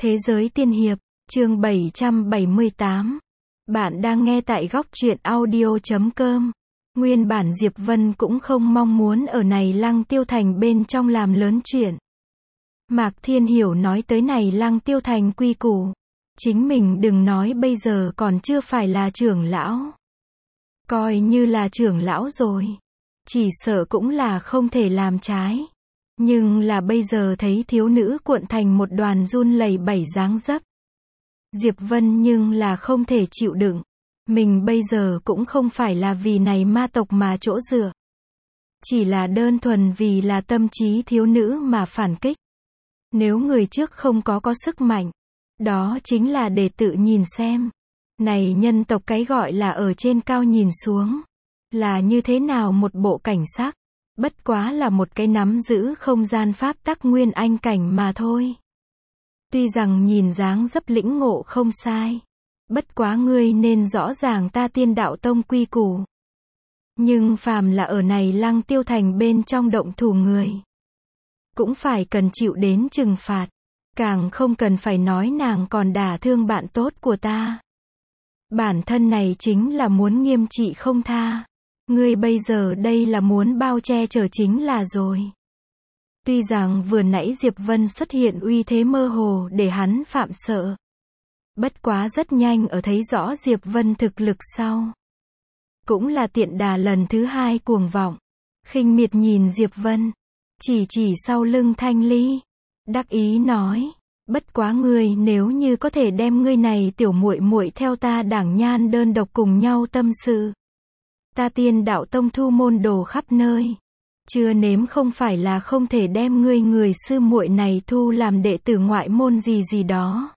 Thế giới tiên hiệp, chương 778. Bạn đang nghe tại góc truyện audio.com. Nguyên bản Diệp Vân cũng không mong muốn ở này Lăng Tiêu Thành bên trong làm lớn chuyện. Mạc Thiên Hiểu nói tới này Lăng Tiêu Thành quy củ. Chính mình đừng nói bây giờ còn chưa phải là trưởng lão. Coi như là trưởng lão rồi. Chỉ sợ cũng là không thể làm trái. Nhưng là bây giờ thấy thiếu nữ cuộn thành một đoàn run lẩy bẩy dáng dấp. Diệp Vân nhưng là không thể chịu đựng. Mình bây giờ cũng không phải là vì này ma tộc mà chỗ dựa. Chỉ là đơn thuần vì là tâm trí thiếu nữ mà phản kích. Nếu người trước không có sức mạnh, đó chính là để tự nhìn xem. Này nhân tộc cái gọi là ở trên cao nhìn xuống. Là như thế nào một bộ cảnh sắc. Bất quá là một cái nắm giữ không gian pháp tắc nguyên anh cảnh mà thôi. Tuy rằng nhìn dáng dấp lĩnh ngộ không sai. Bất quá ngươi nên rõ ràng ta Tiên Đạo Tông quy củ. Nhưng phàm là ở này Lăng Tiêu Thành bên trong động thủ người. Cũng phải cần chịu đến trừng phạt. Càng không cần phải nói nàng còn đả thương bạn tốt của ta. Bản thân này chính là muốn nghiêm trị không tha. Ngươi bây giờ đây là muốn bao che chở chính là rồi. Tuy rằng vừa nãy Diệp Vân xuất hiện uy thế mơ hồ để hắn phạm sợ. Bất quá rất nhanh ở thấy rõ Diệp Vân thực lực sau. Cũng là tiện đà lần thứ hai cuồng vọng. Khinh miệt nhìn Diệp Vân. Chỉ sau lưng Thanh Ly. Đắc ý nói. Bất quá ngươi nếu như có thể đem ngươi này tiểu muội muội theo ta Đảng Nhan đơn độc cùng nhau tâm sự. Ta Tiên Đạo Tông thu môn đồ khắp nơi. Chưa nếm không phải là không thể đem người sư muội này thu làm đệ tử ngoại môn gì đó.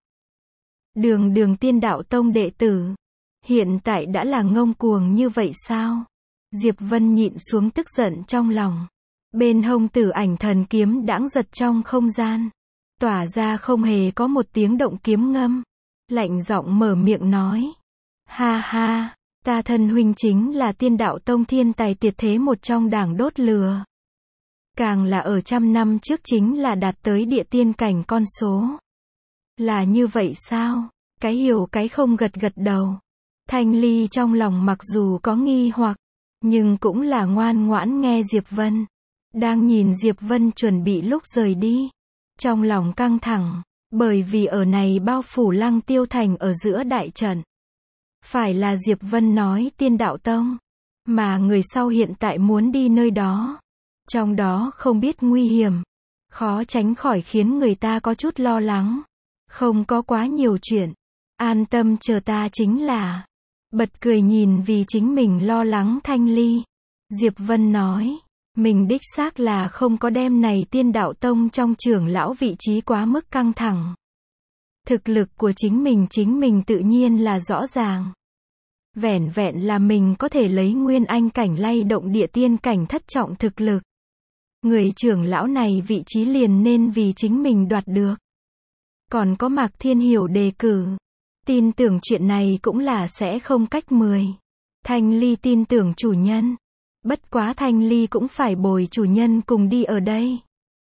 Đường Tiên Đạo Tông đệ tử. Hiện tại đã là ngông cuồng như vậy sao? Diệp Vân nhịn xuống tức giận trong lòng. Bên hông Tử Ảnh Thần kiếm đãng giật trong không gian. Tỏa ra không hề có một tiếng động kiếm ngâm. Lạnh giọng mở miệng nói. Ha ha. Ta thân huynh chính là Tiên Đạo Tông thiên tài tuyệt thế một trong đảng đốt lửa. Càng là ở 100 năm trước chính là đạt tới địa tiên cảnh con số. Là như vậy sao? Cái hiểu cái không gật đầu. Thanh Ly trong lòng mặc dù có nghi hoặc, nhưng cũng là ngoan ngoãn nghe Diệp Vân. Đang nhìn Diệp Vân chuẩn bị lúc rời đi. Trong lòng căng thẳng, bởi vì ở này bao phủ Lăng Tiêu Thành ở giữa đại trận. Phải là Diệp Vân nói Tiên Đạo Tông, mà người sau hiện tại muốn đi nơi đó. Trong đó không biết nguy hiểm, khó tránh khỏi khiến người ta có chút lo lắng. Không có quá nhiều chuyện, an tâm chờ ta chính là. Bật cười nhìn vì chính mình lo lắng Thanh Ly. Diệp Vân nói, mình đích xác là không có đem này Tiên Đạo Tông trong trưởng lão vị trí quá mức căng thẳng. Thực lực của chính mình tự nhiên là rõ ràng. Vẻn là mình có thể lấy nguyên anh cảnh lay động địa tiên cảnh thất trọng thực lực. Người trưởng lão này vị trí liền nên vì chính mình đoạt được. Còn có Mạc Thiên Hiểu đề cử. Tin tưởng chuyện này cũng là sẽ không cách 10. Thanh Ly tin tưởng chủ nhân. Bất quá Thanh Ly cũng phải bồi chủ nhân cùng đi ở đây.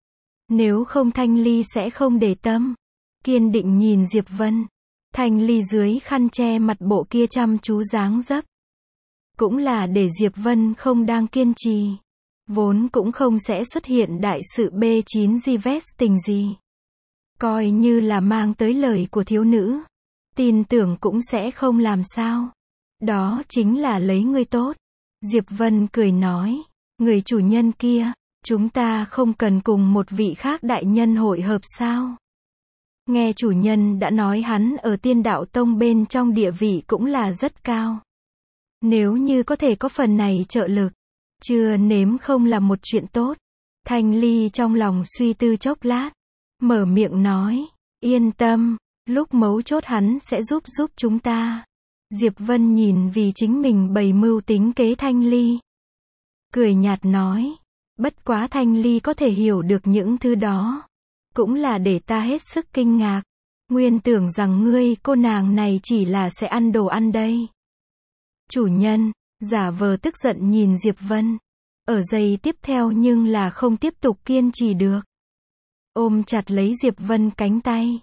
Nếu không Thanh Ly sẽ không để tâm. Kiên định nhìn Diệp Vân. Thanh Ly dưới khăn che mặt bộ kia chăm chú dáng dấp. Cũng là để Diệp Vân không đang kiên trì. Vốn cũng không sẽ xuất hiện đại sự B9 Gives tình gì. Coi như là mang tới lời của thiếu nữ. Tin tưởng cũng sẽ không làm sao. Đó chính là lấy ngươi tốt. Diệp Vân cười nói. Người chủ nhân kia, chúng ta không cần cùng một vị khác đại nhân hội hợp sao? Nghe chủ nhân đã nói hắn ở Tiên Đạo Tông bên trong địa vị cũng là rất cao. Nếu như có thể có phần này trợ lực, chưa nếm không là một chuyện tốt. Thanh Ly trong lòng suy tư chốc lát, mở miệng nói, yên tâm, lúc mấu chốt hắn sẽ giúp chúng ta. Diệp Vân nhìn vì chính mình bày mưu tính kế Thanh Ly. Cười nhạt nói, bất quá Thanh Ly có thể hiểu được những thứ đó. Cũng là để ta hết sức kinh ngạc. Nguyên tưởng rằng ngươi cô nàng này chỉ là sẽ ăn đồ ăn đây. Chủ nhân, giả vờ tức giận nhìn Diệp Vân. Ở giây tiếp theo nhưng là không tiếp tục kiên trì được. Ôm chặt lấy Diệp Vân cánh tay.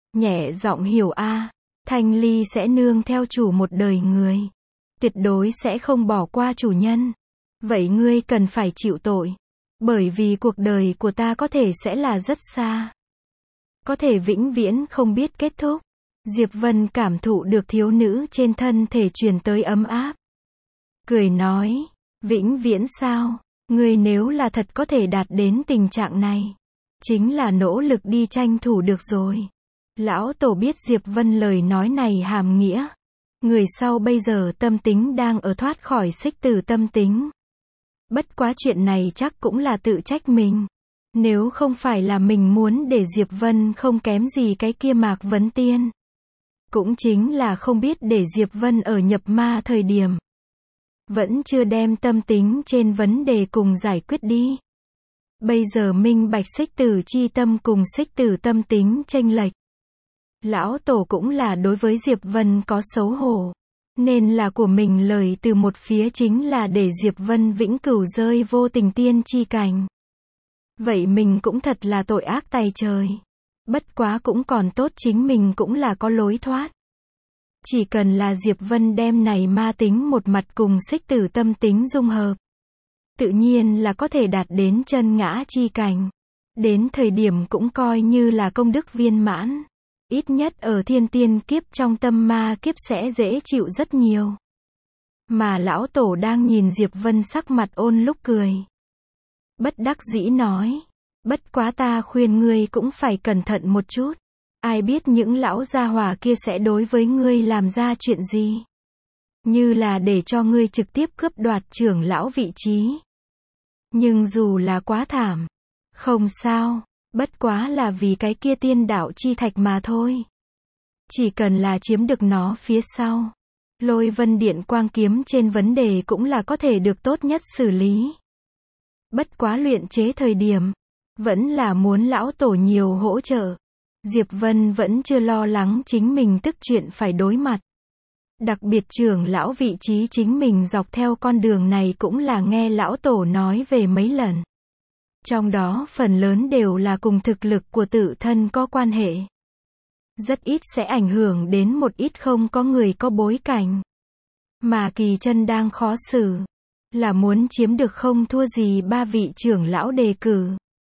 nhẹ giọng hiểu a, Thanh Ly sẽ nương theo chủ một đời người. Tuyệt đối sẽ không bỏ qua chủ nhân. Vậy ngươi cần phải chịu tội. Bởi vì cuộc đời của ta có thể sẽ là rất xa. Có thể vĩnh viễn không biết kết thúc. Diệp Vân cảm thụ được thiếu nữ trên thân thể truyền tới ấm áp. Cười nói, vĩnh viễn sao? Ngươi nếu là thật có thể đạt đến tình trạng này, chính là nỗ lực đi tranh thủ được rồi. Lão Tổ biết Diệp Vân lời nói này hàm nghĩa. Người sau bây giờ tâm tính đang ở thoát khỏi xích tử tâm tính. Bất quá chuyện này chắc cũng là tự trách mình. Nếu không phải là mình muốn để Diệp Vân không kém gì cái kia Mạc Vấn Tiên. Cũng chính là không biết để Diệp Vân ở nhập ma thời điểm. Vẫn chưa đem tâm tính trên vấn đề cùng giải quyết đi. Bây giờ minh bạch xích tử chi tâm cùng xích tử tâm tính chênh lệch. Lão Tổ cũng là đối với Diệp Vân có xấu hổ. Nên là của mình lời từ một phía chính là để Diệp Vân vĩnh cửu rơi vô tình tiên chi cảnh. Vậy mình cũng thật là tội ác tày trời. Bất quá cũng còn tốt chính mình cũng là có lối thoát. Chỉ cần là Diệp Vân đem này ma tính một mặt cùng xích tử tâm tính dung hợp. Tự nhiên là có thể đạt đến chân ngã chi cảnh. Đến thời điểm cũng coi như là công đức viên mãn. Ít nhất ở thiên tiên kiếp trong tâm ma kiếp sẽ dễ chịu rất nhiều. Mà lão Tổ đang nhìn Diệp Vân sắc mặt ôn lúc cười. Bất đắc dĩ nói. Bất quá ta khuyên ngươi cũng phải cẩn thận một chút. Ai biết những lão gia hỏa kia sẽ đối với ngươi làm ra chuyện gì. Như là để cho ngươi trực tiếp cướp đoạt trưởng lão vị trí. Nhưng dù là quá thảm. Không sao. Bất quá là vì cái kia tiên đạo chi thạch mà thôi. Chỉ cần là chiếm được nó phía sau. Lôi vân điện quang kiếm trên vấn đề cũng là có thể được tốt nhất xử lý. Bất quá luyện chế thời điểm. Vẫn là muốn lão Tổ nhiều hỗ trợ. Diệp Vân vẫn chưa lo lắng chính mình tức chuyện phải đối mặt. Đặc biệt trưởng lão vị trí chính mình dọc theo con đường này cũng là nghe lão Tổ nói về mấy lần. Trong đó phần lớn đều là cùng thực lực của tự thân có quan hệ. Rất ít sẽ ảnh hưởng đến một ít không có người có bối cảnh. Mà Kỳ Chân đang khó xử. Là muốn chiếm được không thua gì ba vị trưởng lão đề cử.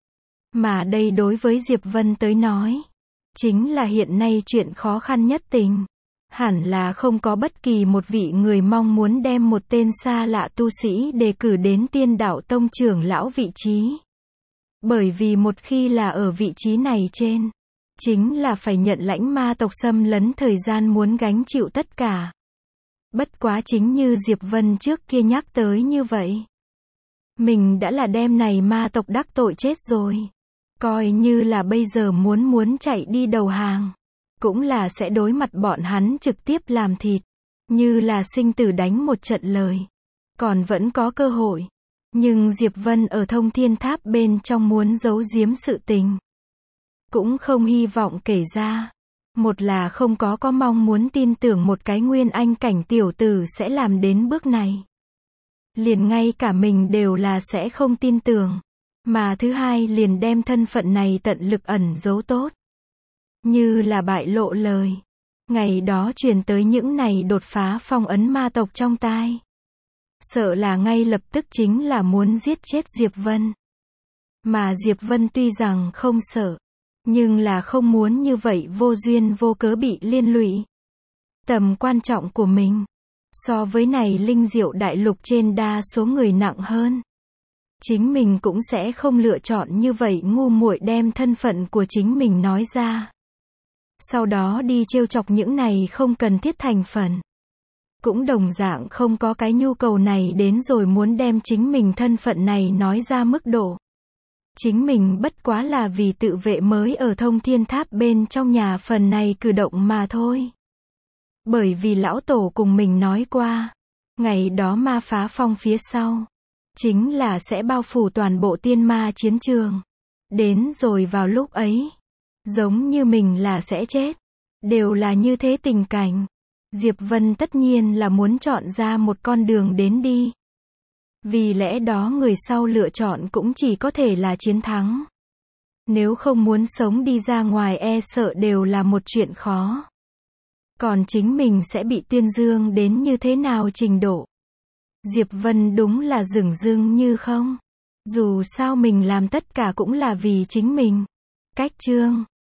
Mà đây đối với Diệp Vân tới nói. Chính là hiện nay chuyện khó khăn nhất tình. Hẳn là không có bất kỳ một vị người mong muốn đem một tên xa lạ tu sĩ đề cử đến tiên đạo tông trưởng lão vị trí. Bởi vì một khi là ở vị trí này trên, chính là phải nhận lãnh ma tộc xâm lấn thời gian muốn gánh chịu tất cả. Bất quá chính như Diệp Vân trước kia nhắc tới như vậy. Mình đã là đem này ma tộc đắc tội chết rồi. Coi như là bây giờ muốn chạy đi đầu hàng. Cũng là sẽ đối mặt bọn hắn trực tiếp làm thịt. Như là sinh tử đánh một trận lời. Còn vẫn có cơ hội. Nhưng Diệp Vân ở Thông Thiên Tháp bên trong muốn giấu giếm sự tình. Cũng không hy vọng kể ra. Một là không có mong muốn tin tưởng một cái nguyên anh cảnh tiểu tử sẽ làm đến bước này. Liền ngay cả mình đều là sẽ không tin tưởng. Mà thứ hai liền đem thân phận này tận lực ẩn giấu tốt. Như là bại lộ lời. Ngày đó truyền tới những này đột phá phong ấn ma tộc trong tai. Sợ là ngay lập tức chính là muốn giết chết Diệp Vân. Mà Diệp Vân tuy rằng không sợ. Nhưng là không muốn như vậy vô duyên vô cớ bị liên lụy. Tầm quan trọng của mình. So với này linh diệu đại lục trên đa số người nặng hơn. Chính mình cũng sẽ không lựa chọn như vậy ngu muội đem thân phận của chính mình nói ra. Sau đó đi trêu chọc những này không cần thiết thành phần. Cũng đồng dạng không có cái nhu cầu này đến rồi muốn đem chính mình thân phận này nói ra mức độ. Chính mình bất quá là vì tự vệ mới ở Thông Thiên Tháp bên trong nhà phần này cử động mà thôi. Bởi vì lão Tổ cùng mình nói qua. Ngày đó ma phá phong phía sau. Chính là sẽ bao phủ toàn bộ tiên ma chiến trường. Đến rồi vào lúc ấy. Giống như mình là sẽ chết. Đều là như thế tình cảnh. Diệp Vân tất nhiên là muốn chọn ra một con đường đến đi. Vì lẽ đó người sau lựa chọn cũng chỉ có thể là chiến thắng. Nếu không muốn sống đi ra ngoài e sợ đều là một chuyện khó. Còn chính mình sẽ bị tuyên dương đến như thế nào trình độ. Diệp Vân đúng là dửng dưng như không. Dù sao mình làm tất cả cũng là vì chính mình. Cách chương